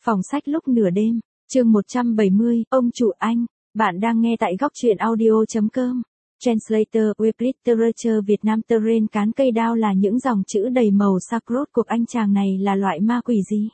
Phòng sách lúc nửa đêm, chương 170, ông chủ anh, bạn đang nghe tại góc truyện audio.com. Translator with Literature Việt Nam. Terrain cán cây đao là những dòng chữ đầy màu sắc. Rốt cuộc anh chàng này là loại ma quỷ gì?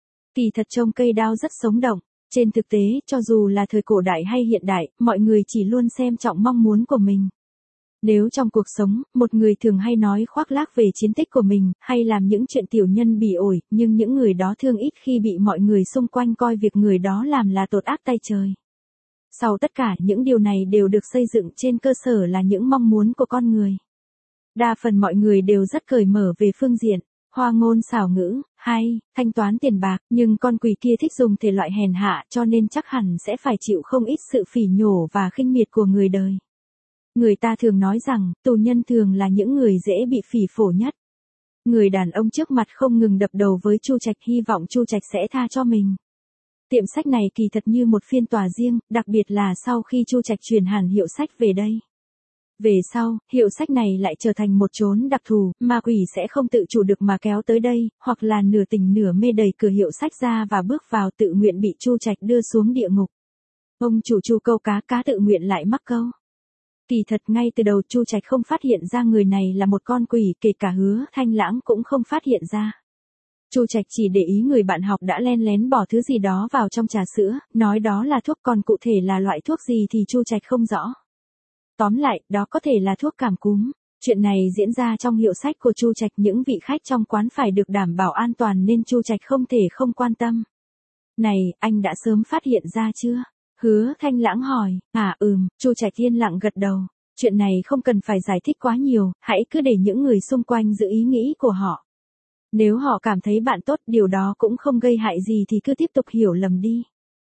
Kỳ thật trông cây đao rất sống động. Trên thực tế, cho dù là thời cổ đại hay hiện đại, mọi người chỉ luôn xem trọng mong muốn của mình. Nếu trong cuộc sống, một người thường hay nói khoác lác về chiến tích của mình, hay làm những chuyện tiểu nhân bỉ ổi, nhưng những người đó thường ít khi bị mọi người xung quanh coi việc người đó làm là tội ác tay trời. Sau tất cả những điều này đều được xây dựng trên cơ sở là những mong muốn của con người. Đa phần mọi người đều rất cởi mở về phương diện, hoa ngôn xảo ngữ, hay, thanh toán tiền bạc, nhưng con quỷ kia thích dùng thể loại hèn hạ cho nên chắc hẳn sẽ phải chịu không ít sự phỉ nhổ và khinh miệt của người đời. Người ta thường nói rằng, tù nhân thường là những người dễ bị phỉ phổ nhất. Người đàn ông trước mặt không ngừng đập đầu với Chu Trạch, hy vọng Chu Trạch sẽ tha cho mình. Tiệm sách này kỳ thật như một phiên tòa riêng, đặc biệt là sau khi Chu Trạch truyền hẳn hiệu sách về đây. Về sau, hiệu sách này lại trở thành một chốn đặc thù, ma quỷ sẽ không tự chủ được mà kéo tới đây, hoặc là nửa tỉnh nửa mê đẩy cửa hiệu sách ra và bước vào, tự nguyện bị Chu Trạch đưa xuống địa ngục. Ông chủ Chu câu cá tự nguyện lại mắc câu. Kỳ thật ngay từ đầu Chu Trạch không phát hiện ra người này là một con quỷ, kể cả Hứa Thanh Lãng cũng không phát hiện ra. Chu Trạch chỉ để ý người bạn học đã len lén bỏ thứ gì đó vào trong trà sữa, nói đó là thuốc, còn cụ thể là loại thuốc gì thì Chu Trạch không rõ. Tóm lại, đó có thể là thuốc cảm cúm. Chuyện này diễn ra trong hiệu sách của Chu Trạch, những vị khách trong quán phải được đảm bảo an toàn nên Chu Trạch không thể không quan tâm. Này, anh đã sớm phát hiện ra chưa? Hứa Thanh Lãng hỏi. Chu Trạch yên lặng gật đầu. Chuyện này không cần phải giải thích quá nhiều, hãy cứ để những người xung quanh giữ ý nghĩ của họ. Nếu họ cảm thấy bạn tốt, điều đó cũng không gây hại gì thì cứ tiếp tục hiểu lầm đi.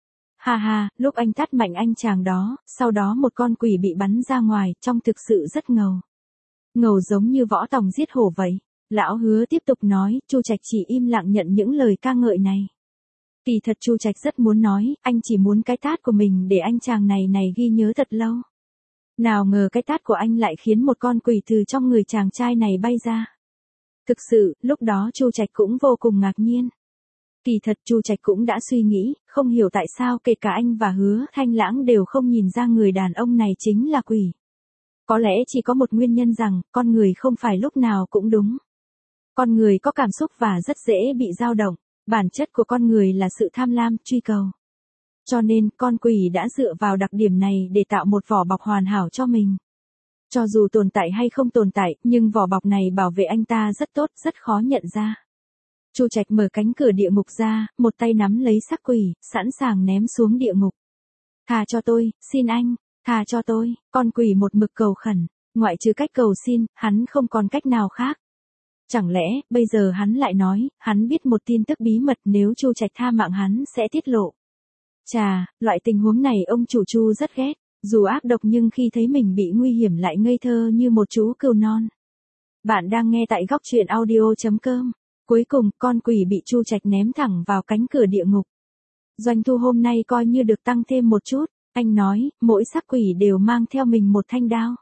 Lúc anh tát mạnh anh chàng đó, sau đó một con quỷ bị bắn ra ngoài, trông thực sự rất ngầu. Ngầu giống như võ tòng giết hổ vậy. Lão Hứa tiếp tục nói, Chu Trạch chỉ im lặng nhận những lời ca ngợi này. Kỳ thật Chu Trạch rất muốn nói, anh chỉ muốn cái tát của mình để anh chàng này ghi nhớ thật lâu. Nào ngờ cái tát của anh lại khiến một con quỷ từ trong người chàng trai này bay ra. Thực sự, lúc đó Chu Trạch cũng vô cùng ngạc nhiên. Kỳ thật Chu Trạch cũng đã suy nghĩ, không hiểu tại sao kể cả anh và Hứa Thanh Lãng đều không nhìn ra người đàn ông này chính là quỷ. Có lẽ chỉ có một nguyên nhân rằng, con người không phải lúc nào cũng đúng. Con người có cảm xúc và rất dễ bị dao động. Bản chất của con người là sự tham lam, truy cầu. Cho nên, con quỷ đã dựa vào đặc điểm này để tạo một vỏ bọc hoàn hảo cho mình. Cho dù tồn tại hay không tồn tại, nhưng vỏ bọc này bảo vệ anh ta rất tốt, rất khó nhận ra. Chu Trạch mở cánh cửa địa ngục ra, một tay nắm lấy xác quỷ, sẵn sàng ném xuống địa ngục. Tha cho tôi, xin anh, tha cho tôi. Con quỷ một mực cầu khẩn, ngoại trừ cách cầu xin, hắn không còn cách nào khác. Chẳng lẽ, bây giờ hắn lại nói, hắn biết một tin tức bí mật, nếu Chu Trạch tha mạng hắn sẽ tiết lộ. Chà, loại tình huống này ông chủ Chu rất ghét, dù ác độc nhưng khi thấy mình bị nguy hiểm lại ngây thơ như một chú cừu non. Bạn đang nghe tại góc truyện audio.com. Cuối cùng, con quỷ bị Chu Trạch ném thẳng vào cánh cửa địa ngục. Doanh thu hôm nay coi như được tăng thêm một chút, anh nói, mỗi xác quỷ đều mang theo mình một thanh đao.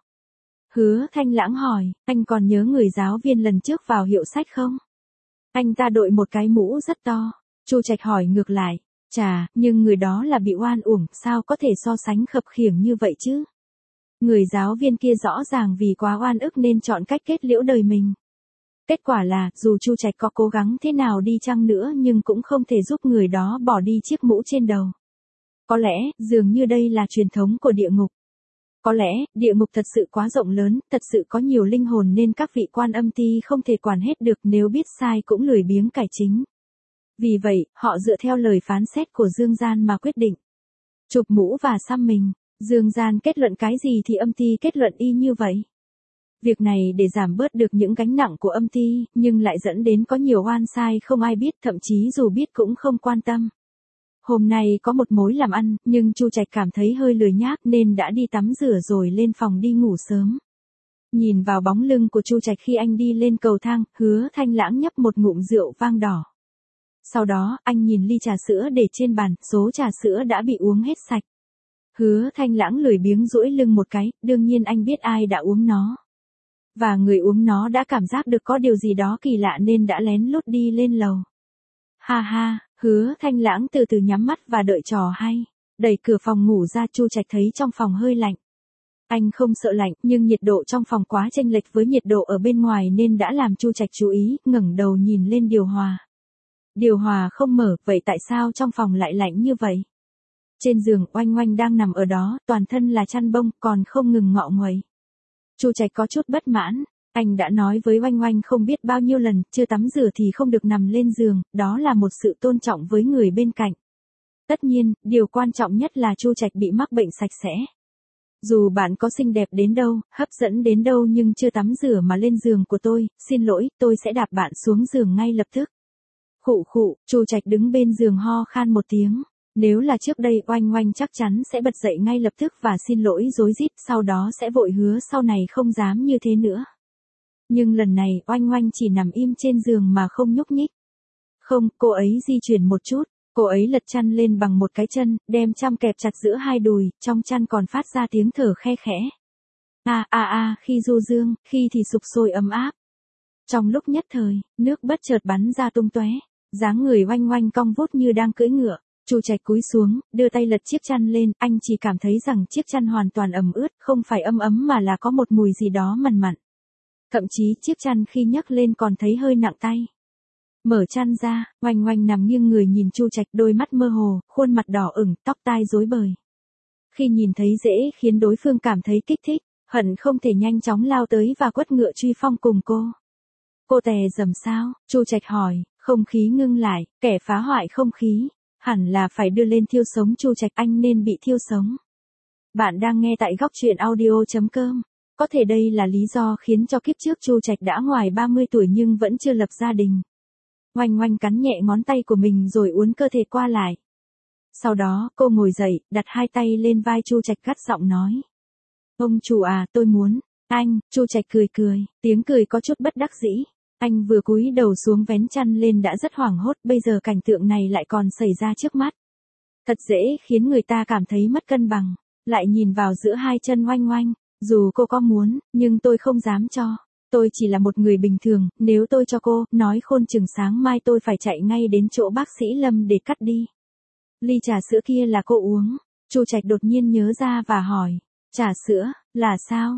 Hứa Thanh Lãng hỏi, anh còn nhớ người giáo viên lần trước vào hiệu sách không? Anh ta đội một cái mũ rất to. Chu Trạch hỏi ngược lại, chà, nhưng người đó là bị oan uổng, sao có thể so sánh khập khiễng như vậy chứ? Người giáo viên kia rõ ràng vì quá oan ức nên chọn cách kết liễu đời mình. Kết quả là, dù Chu Trạch có cố gắng thế nào đi chăng nữa nhưng cũng không thể giúp người đó bỏ đi chiếc mũ trên đầu. Có lẽ, dường như đây là truyền thống của địa ngục. Có lẽ, địa ngục thật sự quá rộng lớn, thật sự có nhiều linh hồn nên các vị quan âm ty không thể quản hết được, nếu biết sai cũng lười biếng cải chính. Vì vậy, họ dựa theo lời phán xét của Dương Gian mà quyết định. Chụp mũ và xăm mình. Dương Gian kết luận cái gì thì âm ty kết luận y như vậy. Việc này để giảm bớt được những gánh nặng của âm ty, nhưng lại dẫn đến có nhiều oan sai không ai biết, thậm chí dù biết cũng không quan tâm. Hôm nay có một mối làm ăn, nhưng Chu Trạch cảm thấy hơi lười nhác nên đã đi tắm rửa rồi lên phòng đi ngủ sớm. Nhìn vào bóng lưng của Chu Trạch khi anh đi lên cầu thang, Hứa Thanh Lãng nhấp một ngụm rượu vang đỏ. Sau đó, anh nhìn ly trà sữa để trên bàn, số trà sữa đã bị uống hết sạch. Hứa Thanh Lãng lười biếng duỗi lưng một cái, đương nhiên anh biết ai đã uống nó. Và người uống nó đã cảm giác được có điều gì đó kỳ lạ nên đã lén lút đi lên lầu. Hứa Thanh Lãng từ từ nhắm mắt và đợi trò hay. Đẩy cửa phòng ngủ ra, Chu Trạch thấy trong phòng hơi lạnh. Anh không sợ lạnh, nhưng nhiệt độ trong phòng quá chênh lệch với nhiệt độ ở bên ngoài nên đã làm Chu Trạch chú ý, ngẩng đầu nhìn lên điều hòa. Điều hòa không mở, vậy tại sao trong phòng lại lạnh như vậy? Trên giường, Oanh Oanh đang nằm ở đó, toàn thân là chăn bông, còn không ngừng ngọ nguậy. Chu Trạch có chút bất mãn. Anh đã nói với Oanh Oanh không biết bao nhiêu lần, chưa tắm rửa thì không được nằm lên giường, đó là một sự tôn trọng với người bên cạnh. Tất nhiên, điều quan trọng nhất là Chu Trạch bị mắc bệnh sạch sẽ. Dù bạn có xinh đẹp đến đâu, hấp dẫn đến đâu nhưng chưa tắm rửa mà lên giường của tôi, xin lỗi, tôi sẽ đạp bạn xuống giường ngay lập tức. Khụ khụ, Chu Trạch đứng bên giường ho khan một tiếng. Nếu là trước đây, Oanh Oanh chắc chắn sẽ bật dậy ngay lập tức và xin lỗi rối rít, sau đó sẽ vội hứa sau này không dám như thế nữa. Nhưng lần này, Oanh Oanh chỉ nằm im trên giường mà không nhúc nhích. Không, cô ấy di chuyển một chút, cô ấy lật chăn lên bằng một cái chân, đem chăn kẹp chặt giữa hai đùi, trong chăn còn phát ra tiếng thở khe khẽ. Khi du dương, khi thì sục sôi ấm áp. Trong lúc nhất thời, nước bất chợt bắn ra tung tóe, dáng người Oanh Oanh cong vút như đang cưỡi ngựa. Chu Trạch cúi xuống, đưa tay lật chiếc chăn lên, anh chỉ cảm thấy rằng chiếc chăn hoàn toàn ẩm ướt, không phải ấm ấm mà là có một mùi gì đó mằn mặn. Thậm chí chiếc chăn khi nhấc lên còn thấy hơi nặng tay. Mở chăn ra, Oanh Oanh nằm nghiêng người nhìn Chu Trạch, đôi mắt mơ hồ, khuôn mặt đỏ ửng, tóc tai rối bời. Khi nhìn thấy dễ khiến đối phương cảm thấy kích thích, hận không thể nhanh chóng lao tới và quất ngựa truy phong cùng cô. Cô tè dầm sao? Chu Trạch hỏi, không khí ngưng lại, kẻ phá hoại không khí. Hẳn là phải đưa lên thiêu sống Chu Trạch, anh nên bị thiêu sống. Bạn đang nghe tại góc truyện audio.com. Có thể đây là lý do khiến cho kiếp trước Chu Trạch đã ngoài 30 tuổi nhưng vẫn chưa lập gia đình. Oanh Oanh cắn nhẹ ngón tay của mình rồi uốn cơ thể qua lại. Sau đó, cô ngồi dậy, đặt hai tay lên vai Chu Trạch gắt giọng nói. Ông chủ à, tôi muốn. Anh, Chu Trạch cười cười, tiếng cười có chút bất đắc dĩ. Anh vừa cúi đầu xuống vén chăn lên đã rất hoảng hốt, bây giờ cảnh tượng này lại còn xảy ra trước mắt. Thật dễ khiến người ta cảm thấy mất cân bằng, lại nhìn vào giữa hai chân Oanh Oanh, dù cô có muốn, nhưng tôi không dám cho. Tôi chỉ là một người bình thường, nếu tôi cho cô, nói khôn chừng sáng mai tôi phải chạy ngay đến chỗ bác sĩ Lâm để cắt đi. Ly trà sữa kia là cô uống. Chu Trạch đột nhiên nhớ ra và hỏi. Trà sữa, là sao?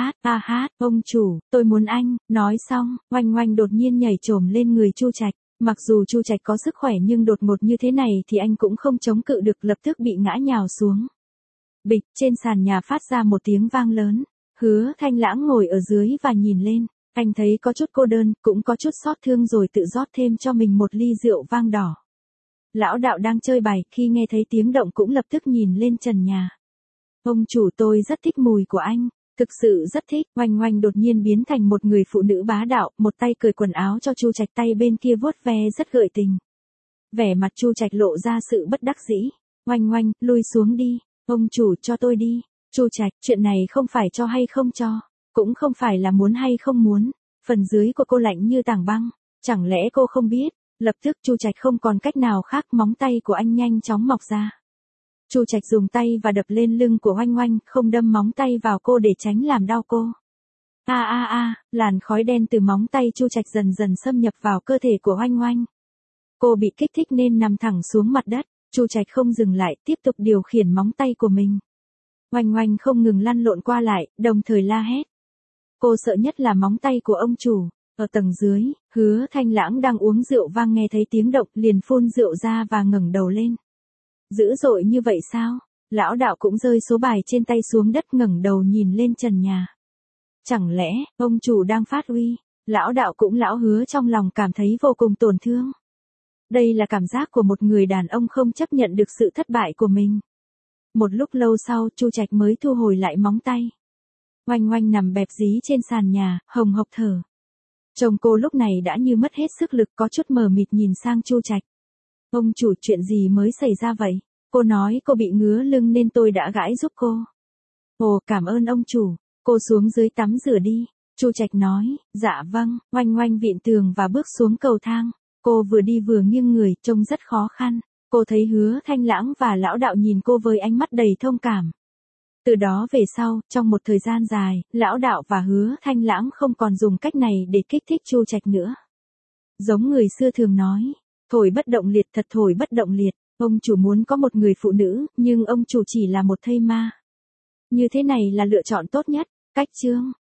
Ông chủ, tôi muốn anh. Nói xong, Oanh Oanh đột nhiên nhảy chồm lên người Chu Trạch. Mặc dù Chu Trạch có sức khỏe nhưng đột ngột như thế này thì anh cũng không chống cự được, lập tức bị ngã nhào xuống. Bịch, trên sàn nhà phát ra một tiếng vang lớn. Hứa Thanh Lãng ngồi ở dưới và nhìn lên. Anh thấy có chút cô đơn, cũng có chút xót thương rồi tự rót thêm cho mình một ly rượu vang đỏ. Lão đạo đang chơi bài, khi nghe thấy tiếng động cũng lập tức nhìn lên trần nhà. Ông chủ, tôi rất thích mùi của anh, thực sự rất thích. Oanh Oanh đột nhiên biến thành một người phụ nữ bá đạo, một tay cởi quần áo cho Chu Trạch, tay bên kia vuốt ve rất gợi tình. Vẻ mặt Chu Trạch lộ ra sự bất đắc dĩ. Oanh Oanh, lui xuống đi, ông chủ cho tôi đi. Chu Trạch, chuyện này không phải cho hay không cho, cũng không phải là muốn hay không muốn. Phần dưới của cô lạnh như tảng băng, chẳng lẽ cô không biết? Lập tức Chu Trạch không còn cách nào khác, móng tay của anh nhanh chóng mọc ra. Chu Trạch dùng tay và đập lên lưng của Oanh Oanh, không đâm móng tay vào cô để tránh làm đau cô. Làn khói đen từ móng tay Chu Trạch dần dần xâm nhập vào cơ thể của Oanh Oanh. Cô bị kích thích nên nằm thẳng xuống mặt đất. Chu Trạch không dừng lại, tiếp tục điều khiển móng tay của mình. Oanh Oanh không ngừng lăn lộn qua lại, đồng thời la hét. Cô sợ nhất là móng tay của ông chủ. Ở tầng dưới, Hứa Thanh Lãng đang uống rượu vang nghe thấy tiếng động liền phun rượu ra và ngẩng đầu lên. Dữ dội như vậy sao? Lão đạo cũng rơi số bài trên tay xuống đất, ngẩng đầu nhìn lên trần nhà. Chẳng lẽ, ông chủ đang phát uy? Lão đạo cũng lão Hứa trong lòng cảm thấy vô cùng tổn thương. Đây là cảm giác của một người đàn ông không chấp nhận được sự thất bại của mình. Một lúc lâu sau, Chu Trạch mới thu hồi lại móng tay. Oanh Oanh nằm bẹp dí trên sàn nhà, hồng hộc thở. Chồng cô lúc này đã như mất hết sức lực, có chút mờ mịt nhìn sang Chu Trạch. Ông chủ, chuyện gì mới xảy ra vậy? Cô nói cô bị ngứa lưng nên tôi đã gãi giúp cô. Ồ, cảm ơn ông chủ. Cô xuống dưới tắm rửa đi. Chu Trạch nói, dạ vâng. Oanh Oanh vịn tường và bước xuống cầu thang. Cô vừa đi vừa nghiêng người, trông rất khó khăn. Cô thấy Hứa Thanh Lãng và lão đạo nhìn cô với ánh mắt đầy thông cảm. Từ đó về sau, trong một thời gian dài, lão đạo và Hứa Thanh Lãng không còn dùng cách này để kích thích Chu Trạch nữa. Giống người xưa thường nói, Thổi bất động liệt, thật thổi bất động liệt. Ông chủ muốn có một người phụ nữ, nhưng ông chủ chỉ là một thây ma. Như thế này là lựa chọn tốt nhất. Cách chương